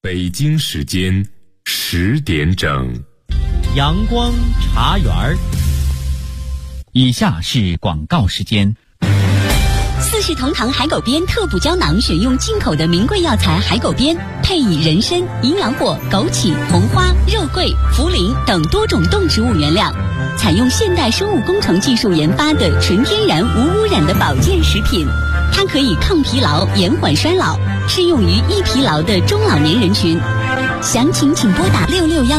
北京时间10点整， 阳光茶园儿。 以下是广告时间。 四世同堂海狗鞭特补胶囊选用进口的名贵药材海狗鞭，配以人参、营养果、枸杞、红花、肉桂、茯苓等多种动植物原料，采用现代生物工程技术研发的纯天然无污染的保健食品。它可以抗疲劳、延缓衰老，适用于易疲劳的中老年人群。详情请拨打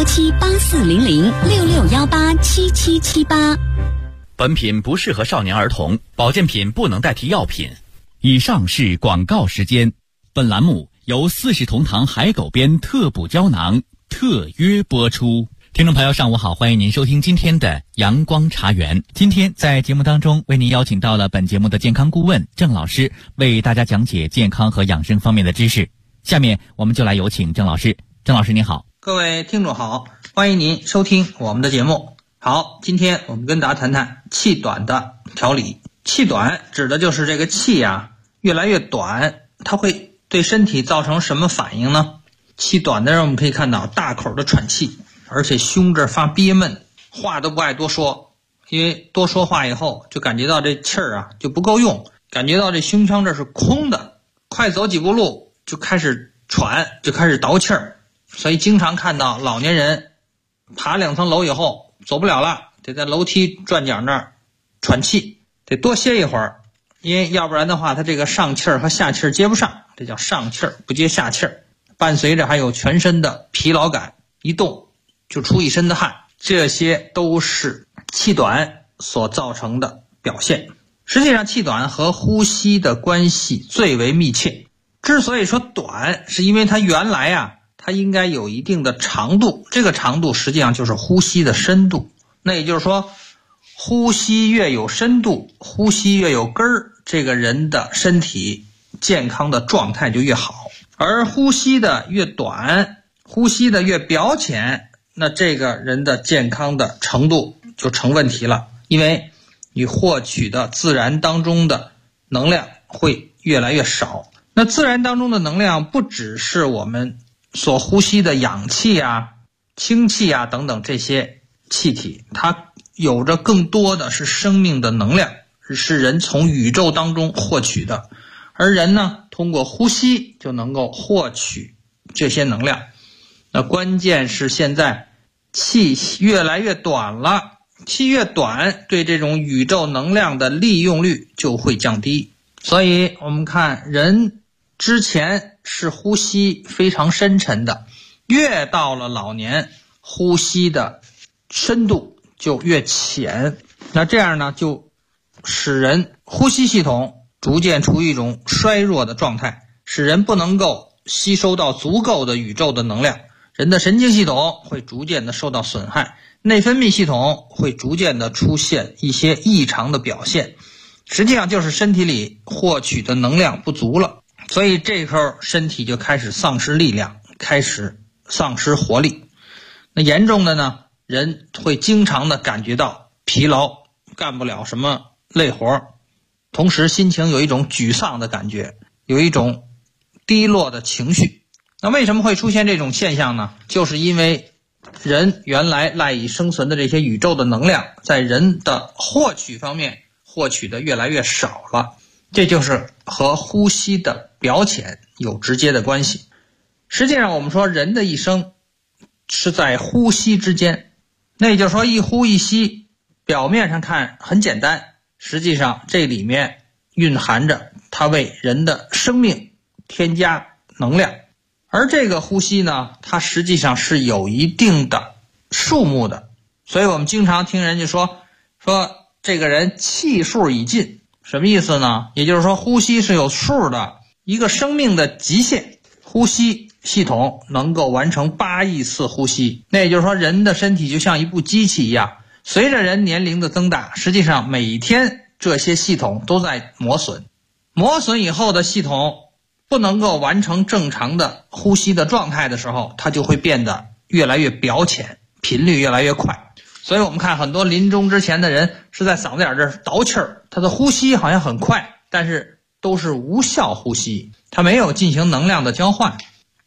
6617840066187778。 本品不适合少年儿童，保健品不能代替药品。以上是广告时间。本栏目由四世同堂海狗鞭特补胶囊特约播出。听众朋友上午好，欢迎您收听今天的阳光茶园。今天在节目当中为您邀请到了本节目的健康顾问郑老师，为大家讲解健康和养生方面的知识。下面我们就来有请郑老师。郑老师您好。 各位听众好，欢迎您收听我们的节目。好，今天我们跟大家谈谈气短的调理。气短指的就是这个气越来越短，它会对身体造成什么反应呢？气短的人我们可以看到大口的喘气，而且胸这发憋闷，话都不爱多说，因为多说话以后就感觉到这气儿就不够用，感觉到这胸腔这是空的，快走几步路就开始喘，就开始倒气儿。所以经常看到老年人爬2层楼以后走不了了，得在楼梯转角那儿喘气，得多歇一会儿，因为要不然的话他这个上气儿和下气儿接不上，这叫上气儿不接下气儿，伴随着还有全身的疲劳感，一动就出一身的汗，这些都是气短所造成的表现。实际上气短和呼吸的关系最为密切，之所以说短是因为它原来它应该有一定的长度，这个长度实际上就是呼吸的深度。那也就是说，呼吸越有深度，呼吸越有根儿，这个人的身体健康的状态就越好。而呼吸的越短，呼吸的越表浅，那这个人的健康的程度就成问题了，因为你获取的自然当中的能量会越来越少。那自然当中的能量不只是我们所呼吸的氧气氢气等等这些气体，它有着更多的是生命的能量，是人从宇宙当中获取的。而人呢，通过呼吸就能够获取这些能量。那关键是现在气越来越短了，气越短，对这种宇宙能量的利用率就会降低。所以我们看人之前是呼吸非常深沉的，越到了老年，呼吸的深度就越浅。那这样呢，就使人呼吸系统逐渐处于一种衰弱的状态，使人不能够吸收到足够的宇宙的能量。人的神经系统会逐渐的受到损害，内分泌系统会逐渐的出现一些异常的表现，实际上就是身体里获取的能量不足了。所以这时候身体就开始丧失力量，开始丧失活力。那严重的呢，人会经常的感觉到疲劳，干不了什么累活，同时心情有一种沮丧的感觉，有一种低落的情绪。那为什么会出现这种现象呢？就是因为人原来赖以生存的这些宇宙的能量，在人的获取方面获取的越来越少了，这就是和呼吸的表浅有直接的关系。实际上我们说人的一生是在呼吸之间，那也就是说一呼一吸，表面上看很简单，实际上这里面蕴含着它为人的生命添加能量。而这个呼吸呢，它实际上是有一定的数目的，所以我们经常听人家说这个人气数已尽，什么意思呢？也就是说呼吸是有数的，一个生命的极限，呼吸系统能够完成8亿次呼吸。那也就是说人的身体就像一部机器一样，随着人年龄的增大，实际上每天这些系统都在磨损，磨损以后的系统不能够完成正常的呼吸的状态的时候，它就会变得越来越表浅，频率越来越快。所以我们看很多临终之前的人是在嗓子眼这儿倒气儿，他的呼吸好像很快，但是都是无效呼吸，他没有进行能量的交换。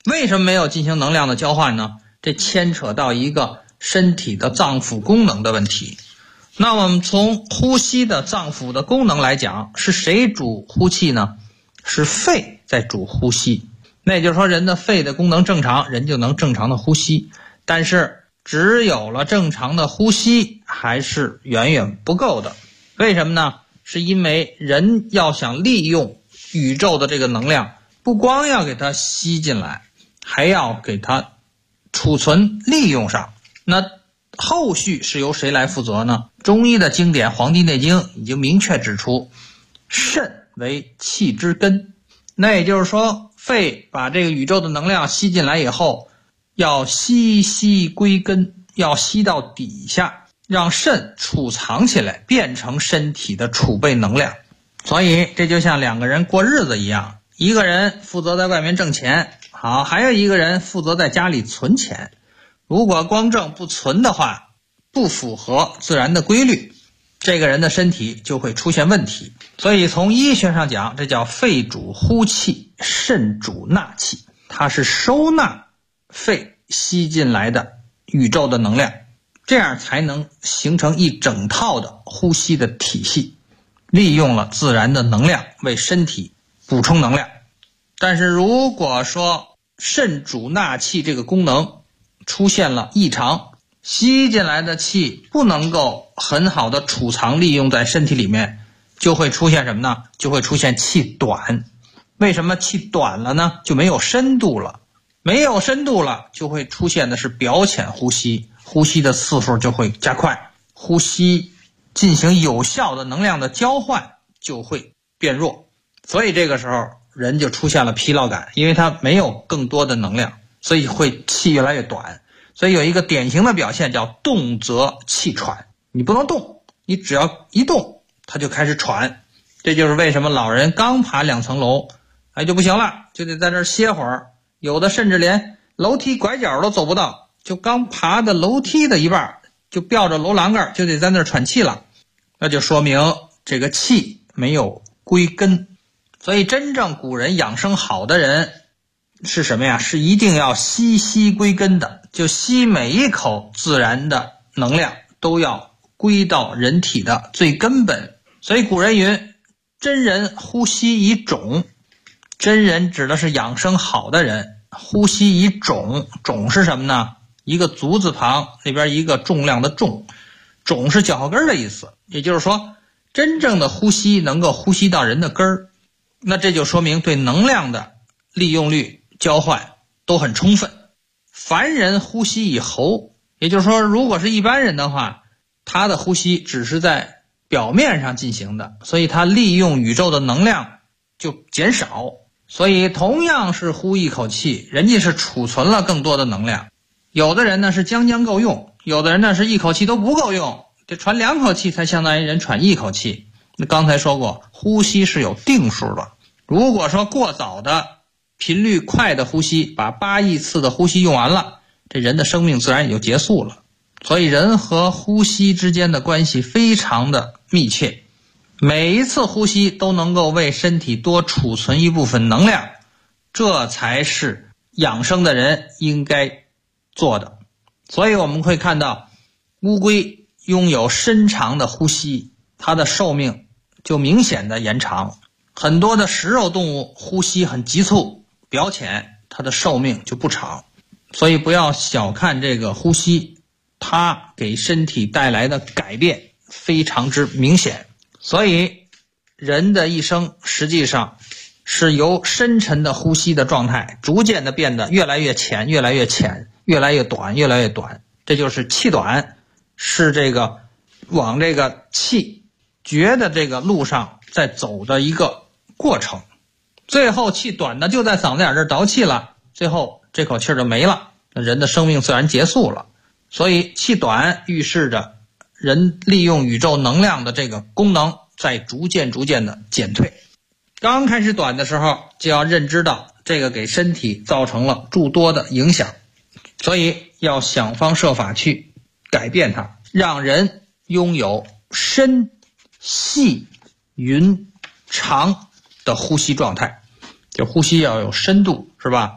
为什么没有进行能量的交换呢？这牵扯到一个身体的脏腑功能的问题。那我们从呼吸的脏腑的功能来讲，是谁主呼气呢？是肺在主呼吸。那也就是说，人的肺的功能正常，人就能正常的呼吸。但是只有了正常的呼吸还是远远不够的。为什么呢？是因为人要想利用宇宙的这个能量，不光要给它吸进来，还要给它储存利用上。那后续是由谁来负责呢？中医的经典《黄帝内经》已经明确指出，肾为气之根。那也就是说，肺把这个宇宙的能量吸进来以后，要吸归根，要吸到底下，让肾储藏起来，变成身体的储备能量。所以这就像两个人过日子一样，一个人负责在外面挣钱，好，还有一个人负责在家里存钱。如果光挣不存的话，不符合自然的规律，这个人的身体就会出现问题。所以从医学上讲，这叫肺主呼气，肾主纳气，它是收纳肺吸进来的宇宙的能量，这样才能形成一整套的呼吸的体系，利用了自然的能量为身体补充能量。但是如果说肾主纳气这个功能出现了异常，吸进来的气不能够很好的储藏利用在身体里面，就会出现什么呢？就会出现气短。为什么气短了呢？就没有深度了。没有深度了，就会出现的是表浅呼吸，呼吸的次数就会加快，呼吸进行有效的能量的交换就会变弱。所以这个时候人就出现了疲劳感，因为他没有更多的能量，所以会气越来越短。所以有一个典型的表现叫动则气喘，你不能动，你只要一动它就开始喘。这就是为什么老人刚爬2层楼就不行了，就得在这儿歇会儿，有的甚至连楼梯拐角都走不到，就刚爬的楼梯的一半就吊着楼栏杆，就得在那儿喘气了。那就说明这个气没有归根。所以真正古人养生好的人是什么呀？是一定要吸归根的，就吸每一口自然的能量都要归到人体的最根本。所以古人云，真人呼吸以种。真人指的是养生好的人，呼吸以种。种是什么呢？一个足字旁，那边一个重量的重，种是脚后跟的意思。也就是说，真正的呼吸能够呼吸到人的根儿，那这就说明对能量的利用率交换都很充分。凡人呼吸以喉，也就是说，如果是一般人的话，他的呼吸只是在表面上进行的，所以他利用宇宙的能量就减少。所以同样是呼一口气，人家是储存了更多的能量。有的人呢是将够用，有的人呢是一口气都不够用，得喘2口气才相当于人喘1口气。那刚才说过，呼吸是有定数的。如果说过早的频率快的呼吸，把8亿次的呼吸用完了，这人的生命自然也就结束了。所以人和呼吸之间的关系非常的密切，每一次呼吸都能够为身体多储存一部分能量，这才是养生的人应该做的。所以我们会看到乌龟拥有深长的呼吸，它的寿命就明显的延长。很多的食肉动物呼吸很急促表浅，它的寿命就不长。所以不要小看这个呼吸，它给身体带来的改变非常之明显。所以人的一生实际上是由深沉的呼吸的状态逐渐的变得越来越浅，越来越浅，越来越短，越来越短。这就是气短，是这个往这个气绝的这个路上在走的一个过程。最后气短的就在嗓子眼这儿倒气了，最后这口气就没了，人的生命自然结束了。所以气短预示着人利用宇宙能量的这个功能在逐渐的减退。刚开始短的时候就要认知到这个给身体造成了诸多的影响，所以要想方设法去改变它，让人拥有深细匀长的呼吸状态。就呼吸要有深度，是吧？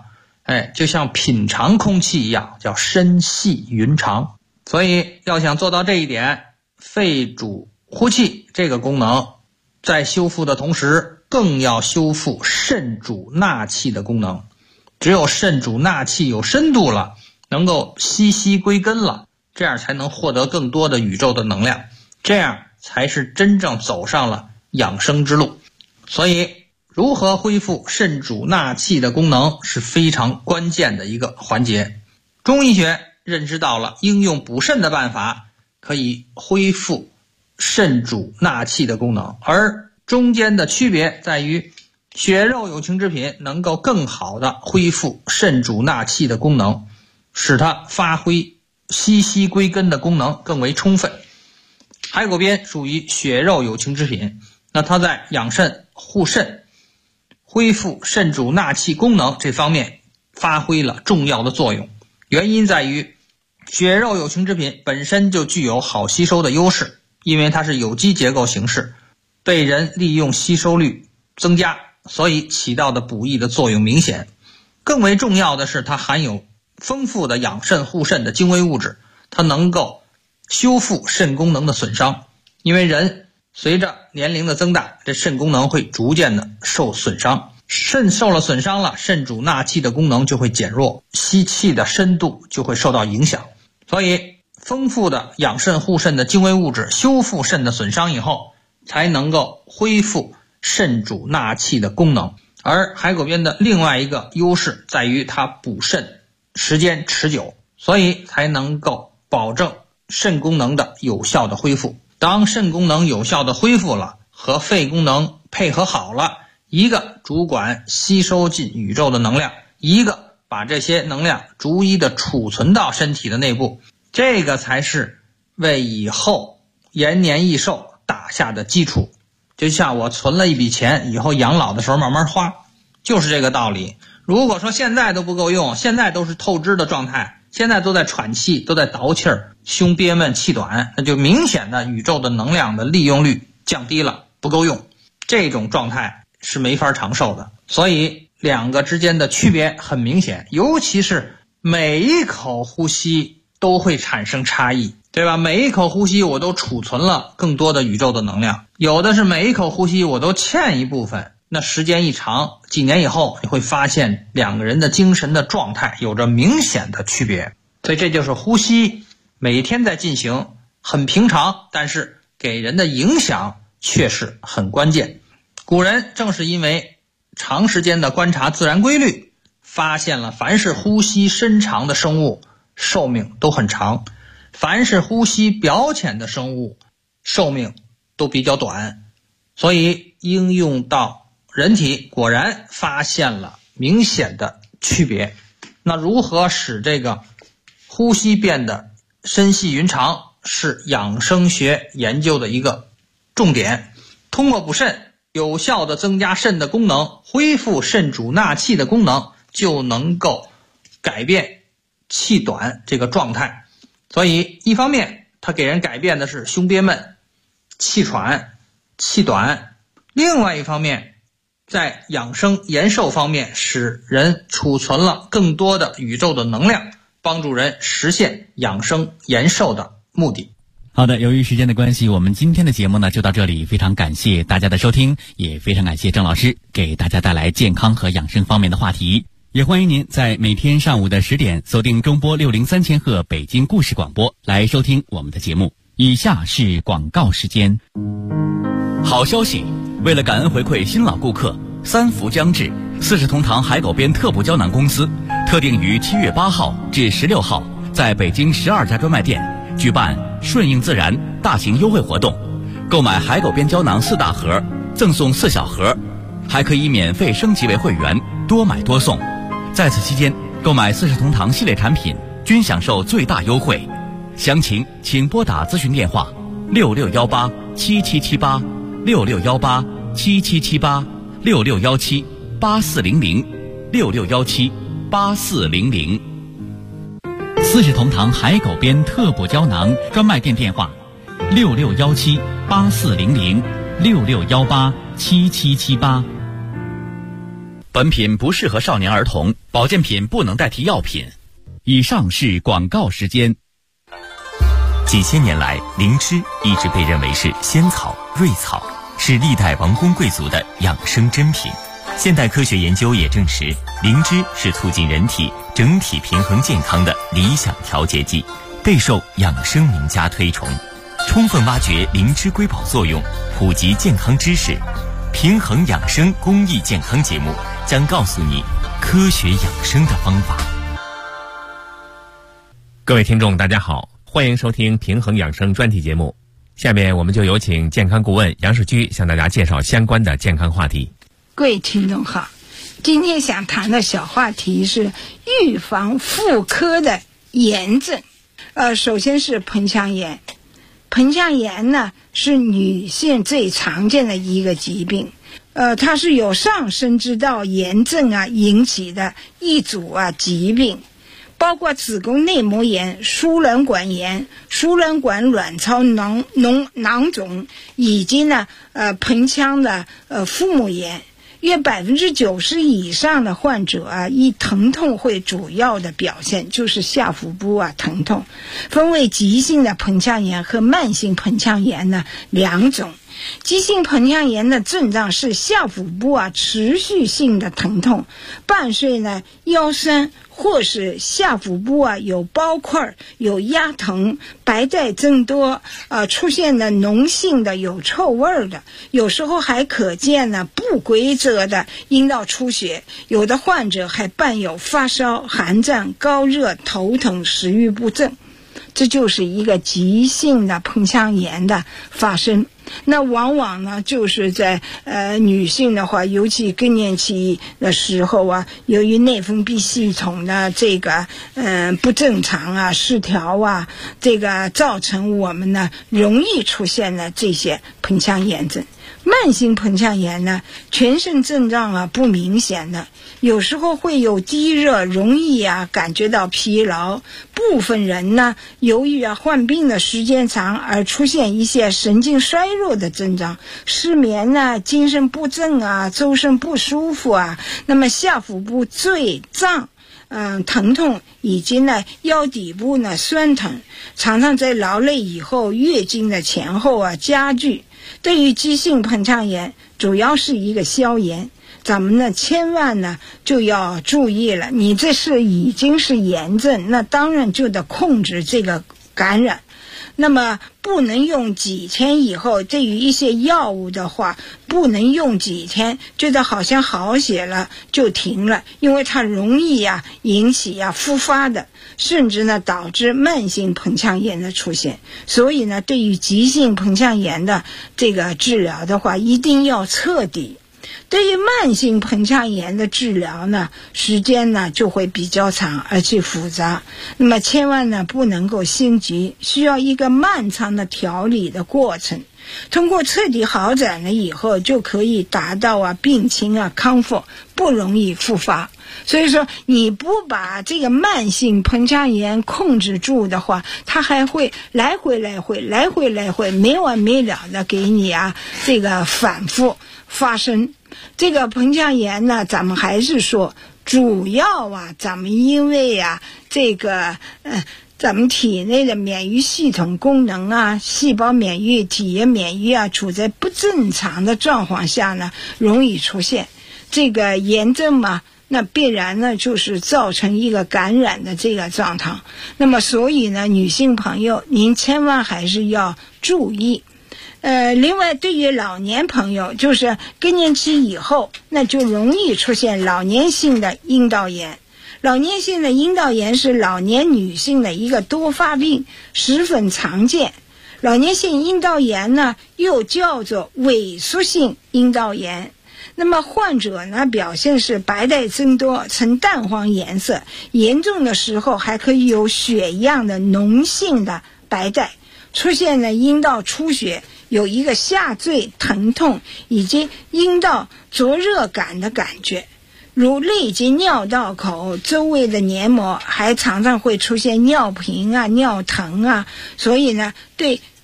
就像品尝空气一样，叫深细匀长。所以要想做到这一点，肺主呼气这个功能在修复的同时，更要修复肾主纳气的功能。只有肾主纳气有深度了，能够息息归根了，这样才能获得更多的宇宙的能量，这样才是真正走上了养生之路。所以如何恢复肾主纳气的功能是非常关键的一个环节。中医学认知到了应用补肾的办法可以恢复肾主纳气的功能，而中间的区别在于血肉有情之品能够更好的恢复肾主纳气的功能，使它发挥息息归根的功能更为充分。海狗鞭属于血肉有情之品，那它在养肾护肾恢复肾主纳气功能这方面发挥了重要的作用。原因在于血肉有情之品本身就具有好吸收的优势，因为它是有机结构形式，被人利用吸收率增加，所以起到的补益的作用明显。更为重要的是它含有丰富的养肾护肾的精微物质，它能够修复肾功能的损伤。因为人随着年龄的增大，这肾功能会逐渐的受损伤，肾受了损伤了，肾主纳气的功能就会减弱，吸气的深度就会受到影响。所以丰富的养肾护肾的精微物质修复肾的损伤以后，才能够恢复肾主纳气的功能。而海狗鞭的另外一个优势在于它补肾时间持久，所以才能够保证肾功能的有效的恢复。当肾功能有效的恢复了，和肺功能配合好了，一个主管吸收进宇宙的能量，一个把这些能量逐一的储存到身体的内部，这个才是为以后延年益寿打下的基础。就像我存了一笔钱，以后养老的时候慢慢花，就是这个道理。如果说现在都不够用，现在都是透支的状态，现在都在喘气，都在倒气儿，胸憋闷气短，那就明显的宇宙的能量的利用率降低了，不够用，这种状态是没法长寿的。所以两个之间的区别很明显，尤其是每一口呼吸都会产生差异，对吧？每一口呼吸我都储存了更多的宇宙的能量，有的是每一口呼吸我都欠一部分，那时间一长，几年以后你会发现两个人的精神的状态有着明显的区别。所以这就是呼吸每天在进行，很平常，但是给人的影响却是很关键。古人正是因为长时间的观察自然规律，发现了凡是呼吸深长的生物寿命都很长，凡是呼吸表浅的生物寿命都比较短，所以应用到人体果然发现了明显的区别。那如何使这个呼吸变得深细匀长，是养生学研究的一个重点。通过补肾，有效的增加肾的功能，恢复肾主纳气的功能，就能够改变气短这个状态。所以一方面它给人改变的是胸憋闷、气喘、气短，另外一方面在养生延寿方面使人储存了更多的宇宙的能量，帮助人实现养生延寿的目的。 好的，由于时间的关系，我们今天的节目呢就到这里，非常感谢大家的收听，也非常感谢郑老师给大家带来健康和养生方面的话题。也欢迎您在每天上午的10点锁定中波603千赫北京故事广播来收听我们的节目。以下是广告时间。好消息，为了感恩回馈新老顾客，3伏将至，40同堂海狗鞭特补胶囊公司特定于7月8号至16号在北京12家专卖店举办顺应自然大型优惠活动，购买海狗鞭胶囊4大盒赠送4小盒，还可以免费升级为会员，多买多送。在此期间购买40同堂系列产品均享受最大优惠，详情请拨打咨询电话66187778 66187778 66178400 66178400。40同堂海狗鞭特补胶囊专卖店电话66178400 66187778。 本品不适合少年儿童，保健品不能代替药品。以上是广告时间。 几千年来，灵芝一直被认为是仙草、瑞草，是历代王公贵族的养生珍品。现代科学研究也证实，灵芝是促进人体整体平衡健康的理想调节剂，备受养生名家推崇。充分挖掘灵芝瑰宝作用，普及健康知识，平衡养生公益健康节目将告诉你科学养生的方法。 各位听众大家好，欢迎收听平衡养生专题节目。下面我们就有请健康顾问杨世居向大家介绍相关的健康话题。 各位听众好，今天想谈的小话题是预防妇科的炎症。首先是盆腔炎。盆腔炎呢是女性最常见的一个疾病，它是由上升之道炎症引起的一组疾病，包括子宫内膜炎、输卵管炎、输卵管卵巢囊肿以及盆腔的腹膜炎。约90%以上的患者以疼痛为主要的表现，就是下腹部疼痛。分为急性的盆腔炎和慢性盆腔炎呢两种。急性盆腔炎的症状是下腹部持续性的疼痛，伴随腰酸或是下腹部有包块、有压疼、白带增多，出现的脓性的有臭味的，有时候还可见不规则的阴道出血，有的患者还伴有发烧、寒战、高热、头疼、食欲不振。这就是一个急性的盆腔炎的发生。那往往就是在女性的话，尤其更年期的时候由于内分泌系统的这个不正常失调这个造成我们容易出现了这些盆腔炎症。慢性盆腔炎呢，全身症状不明显的，有时候会有低热，容易感觉到疲劳。部分人呢，由于患病的时间长而出现一些神经衰弱的症状，失眠精神不振周身不舒服那么下腹部坠胀。疼痛以及腰底部酸疼，常常在劳累以后、月经的前后加剧。对于急性盆腔炎，主要是一个消炎，咱们千万就要注意了。你这是已经是炎症，那当然就得控制这个感染。那么不能用几天以后，对于一些药物的话，不能用几天觉得好像好些了就停了，因为它容易引起复发的，甚至导致慢性盆腔炎的出现。所以对于急性盆腔炎的这个治疗的话，一定要彻底。对于慢性盆腔炎的治疗呢，时间就会比较长而且复杂，那么千万不能够心急，需要一个漫长的调理的过程。通过彻底好转了以后，就可以达到病情康复，不容易复发。所以说你不把这个慢性盆腔炎控制住的话，它还会来回没完没了的给你这个反复发生。这个盆腔炎呢，咱们还是说主要咱们因为这个咱们体内的免疫系统功能细胞免疫、体液免疫处在不正常的状况下呢，容易出现这个炎症嘛，那必然呢就是造成一个感染的这个状态。那么所以呢，女性朋友您千万还是要注意。另外对于老年朋友，就是更年期以后，那就容易出现老年性的阴道炎。老年性的阴道炎是老年女性的一个多发病，十分常见。老年性阴道炎呢，又叫做萎缩性阴道炎。那么患者呢，表现是白带增多，呈淡黄颜色，严重的时候还可以有血一样的脓性的白带，出现了阴道出血，有一个下坠疼痛以及阴道灼热感的感觉，如累及尿道口周围的黏膜，还常常会出现尿频尿疼所以呢，对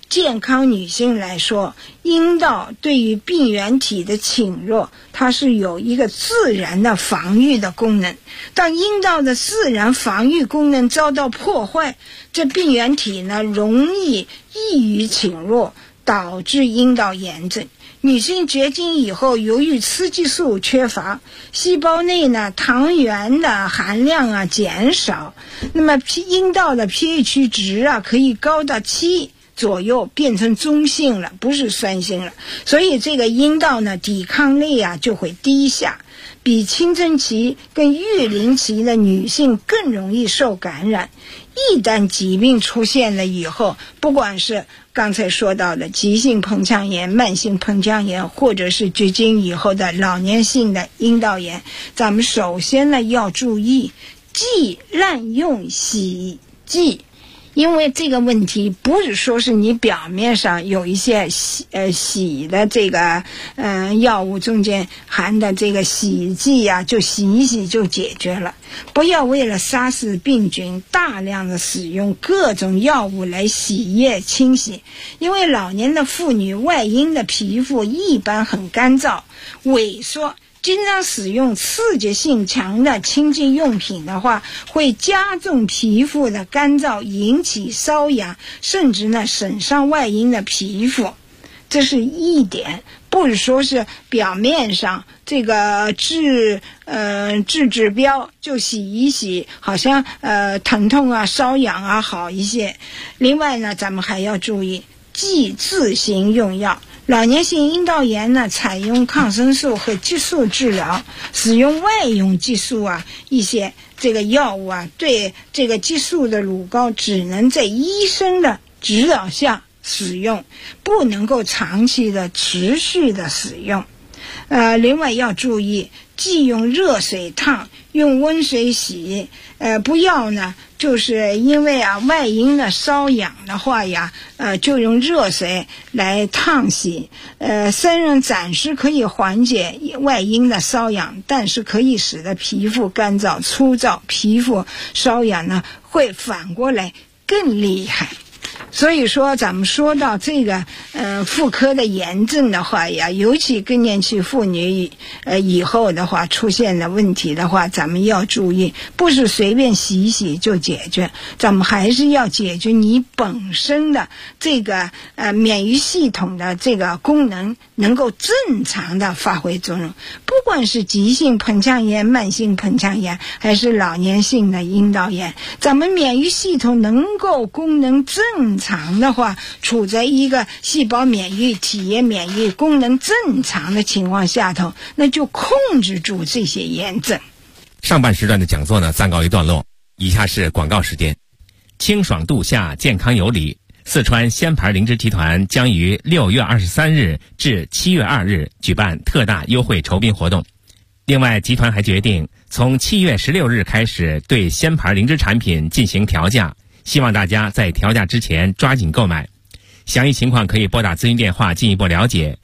健康女性来说，阴道对于病原体的侵入，它是有一个自然的防御的功能。当阴道的自然防御功能遭到破坏，这病原体呢容易易于侵入，导致阴道炎症。女性绝经以后，由于雌激素缺乏，细胞内呢糖原的含量减少，那么阴道的 pH 值可以高到7左右，变成中性了，不是酸性了。所以这个阴道呢抵抗力就会低下，比青春期跟育龄期的女性更容易受感染。一旦疾病出现了以后，不管是刚才说到的急性盆腔炎、慢性盆腔炎，或者是绝经以后的老年性的阴道炎，咱们首先呢要注意忌滥用洗衣剂。因为这个问题不是说是你表面上有一些洗的这个药物中间含的这个洗衣剂就洗一洗就解决了。不要为了杀死病菌大量的使用各种药物来洗液清洗，因为老年的妇女外阴的皮肤一般很干燥萎缩，经常使用刺激性强的清洁用品的话，会加重皮肤的干燥，引起瘙痒，甚至呢损伤外阴的皮肤。这是一点，不是说是表面上这个治标就洗一洗，好像疼痛瘙痒好一些。另外呢，咱们还要注意忌自行用药。老年性阴道炎呢，采用抗生素和激素治疗，使用外用激素一些这个药物对这个激素的乳膏只能在医生的指导下使用，不能够长期的持续的使用。另外要注意，忌用热水烫，用温水洗。不要呢就是因为外阴的瘙痒的话就用热水来烫洗。虽然暂时可以缓解外阴的瘙痒，但是可以使得皮肤干燥粗糙，皮肤瘙痒呢会反过来更厉害。所以说咱们说到这个妇科的炎症的话尤其更年期妇女以后的话出现的问题的话，咱们要注意，不是随便洗一洗就解决，咱们还是要解决你本身的这个免疫系统的这个功能能够正常的发挥作用。不管是急性盆腔炎、慢性盆腔炎，还是老年性的阴道炎，咱们免疫系统能够功能正常的话，处在一个细胞免疫、体液免疫功能正常的情况下头，那就控制住这些炎症。 上半时段的讲座呢暂告一段落，以下是广告时间。清爽度夏，健康有理。四川鲜牌灵芝集团将于6月23日至7月2日举办特大优惠酬宾活动。另外，集团还决定从7月16日开始对鲜牌灵芝产品进行调价，希望大家在调价之前抓紧购买。详细情况可以拨打咨询电话进一步了解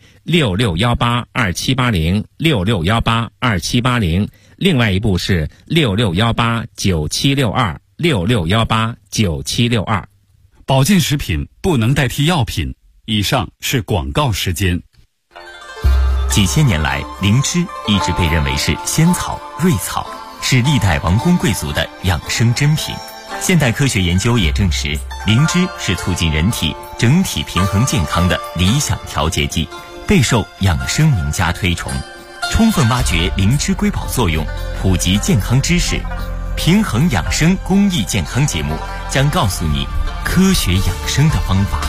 ，66182780 66182780，另外一部是66189762 66189762。 保健食品不能代替药品。以上是广告时间。 几千年来，灵芝一直被认为是仙草、瑞草，是历代王公贵族的养生珍品。现代科学研究也证实，灵芝是促进人体整体平衡健康的理想调节剂，备受养生名家推崇。充分挖掘灵芝瑰宝作用，普及健康知识，平衡养生公益健康节目将告诉你科学养生的方法。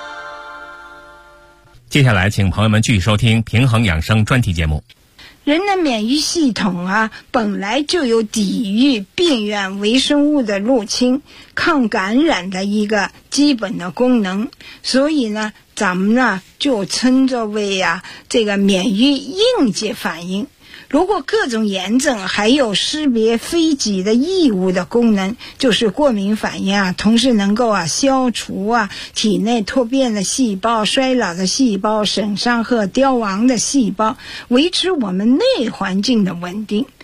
接下来请朋友们继续收听平衡养生专题节目。 人的免疫系统本来就有抵御病原微生物的入侵、抗感染的一个基本的功能，所以呢咱们呢就称作为这个免疫应激反应。如果各种炎症还有识别非己的异物的功能，就是过敏反应同时能够消除体内突变的细胞、衰老的细胞、损伤和凋亡的细胞，维持我们内环境的稳定。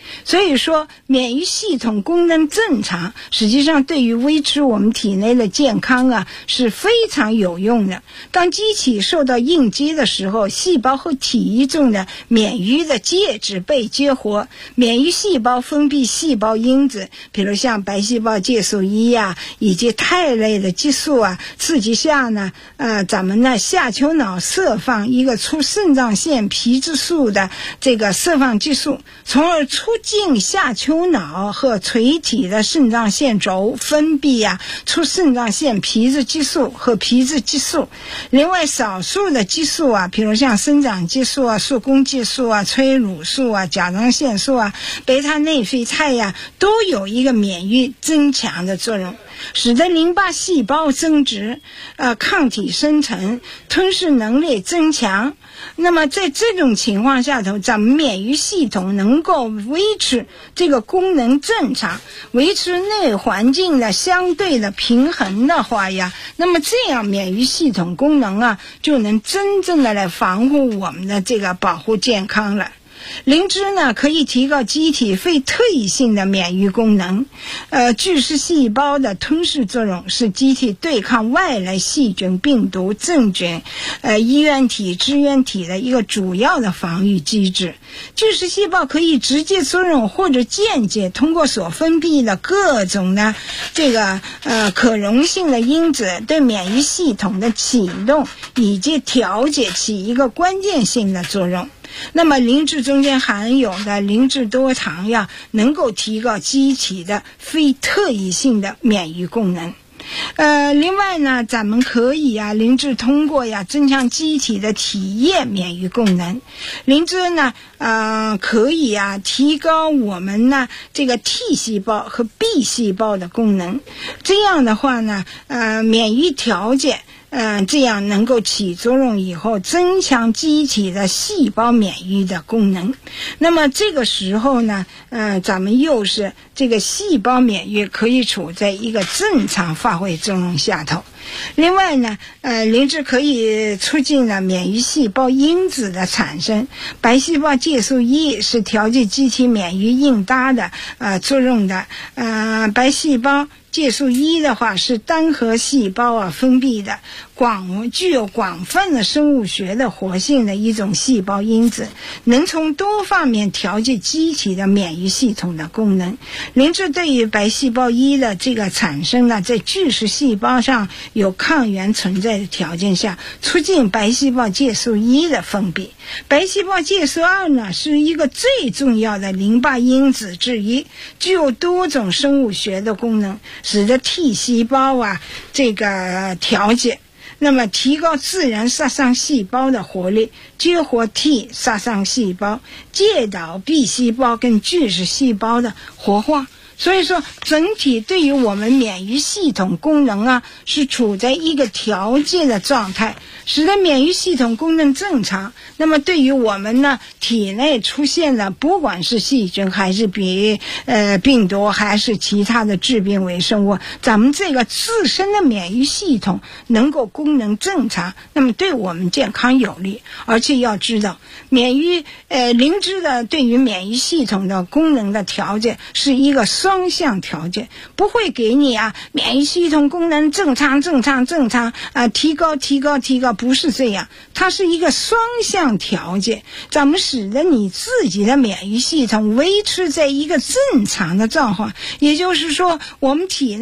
所以说免疫系统功能正常，实际上对于维持我们体内的健康啊是非常有用的。当机体受到应激的时候，细胞和体液中的免疫的介质被激活，免疫细胞分泌细胞因子，比如像白细胞介素1啊，以及肽类的激素啊，刺激下呢，咱们呢下丘脑释放一个促肾上腺皮质素的这个释放激素，从而促进下丘脑和垂体的肾上腺轴分泌啊促肾上腺皮质激素和皮质激素。另外少数的激素啊，比如像生长激素啊、速攻激素啊、催乳素啊、甲状腺素啊、贝塔内啡肽呀，都有一个免疫增强的作用，使得淋巴细胞增殖，抗体生成，吞噬能力增强。那么在这种情况下头，咱们免疫系统能够维持这个功能正常，维持内环境的相对的平衡的话呀，那么这样免疫系统功能啊就能真正的来防护我们的这个保护健康了。灵芝呢可以提高机体非特异性的免疫功能，巨噬细胞的吞噬作用是机体对抗外来细菌、病毒、真菌、衣原体、支原体的一个主要的防御机制。巨噬细胞可以直接作用或者间接通过所分泌的各种的这个可溶性的因子对免疫系统的启动以及调节起一个关键性的作用。那么灵芝中间含有的灵芝多糖呀，能够提高机体的非特异性的免疫功能。另外呢，咱们可以灵芝通过增强机体的体液免疫功能。灵芝呢可以提高我们呢这个 T 细胞和 B 细胞的功能。这样的话呢免疫调节这样能够起作用以后，增强机体的细胞免疫的功能。那么这个时候呢咱们又是这个细胞免疫可以处在一个正常发挥作用下头。另外呢灵芝可以促进了免疫细胞因子的产生。白细胞介素1是调节机体免疫应答的作用的。白细胞介素1的话是单核细胞分泌的具有广泛的生物学的活性的一种细胞因子，能从多方面调节机体的免疫系统的功能。灵芝对于白细胞1的这个产生呢，在巨噬细胞上有抗原存在的条件下，促进白细胞介素1的分泌。白细胞介素2呢是一个最重要的淋巴因子之一，具有多种生物学的功能，使得 T 细胞这个调节，那么提高自然杀伤细胞的活力，激活 T 杀伤细胞，介导 B 细胞跟巨噬细胞的活化。所以说整体对于我们免疫系统功能是处在一个调节的状态，使得免疫系统功能正常。那么对于我们呢体内出现的不管是细菌还是病毒还是其他的致病微生物，咱们这个自身的免疫系统能够功能正常，那么对我们健康有利。而且要知道灵芝的对于免疫系统的功能的调节是一个双向调节，不会给你免疫系统功能正常提高，不是这样，它是一个双向调节，咱们使得你自己的免疫系统维持在一个正常的状况。也就是说我们体内